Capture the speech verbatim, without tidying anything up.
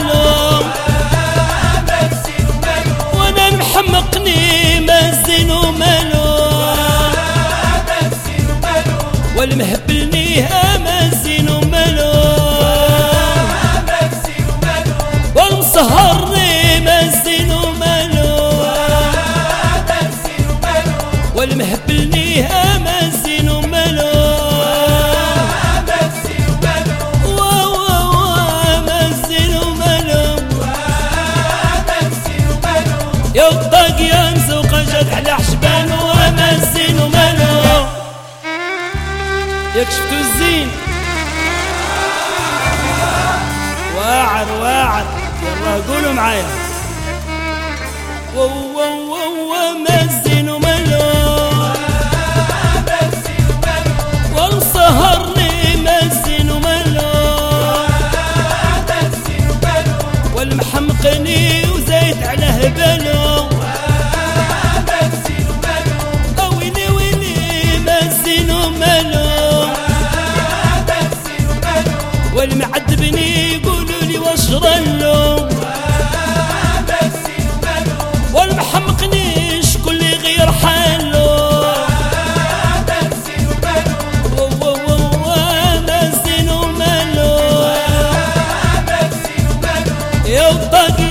ومالو وانا محمقني مزين ومالو والمهبلني مزين ومالو والمسهرني مزين ومالو والمهبلني مزين ومالو يا الطاق يا نزوق جد على حشبان ومزين ومالو ياك شفتو الزين واعر واعر يلا قولوا معايا ومزين ومالو والمسهرني مزين ومالو والمحمقني وزايد على هبالو ويلي ويلي مزين ومالو والمعذبني يقولولي واش رلو والمحمقني شكون اللي غير حالو مزين ومالو يا الطاق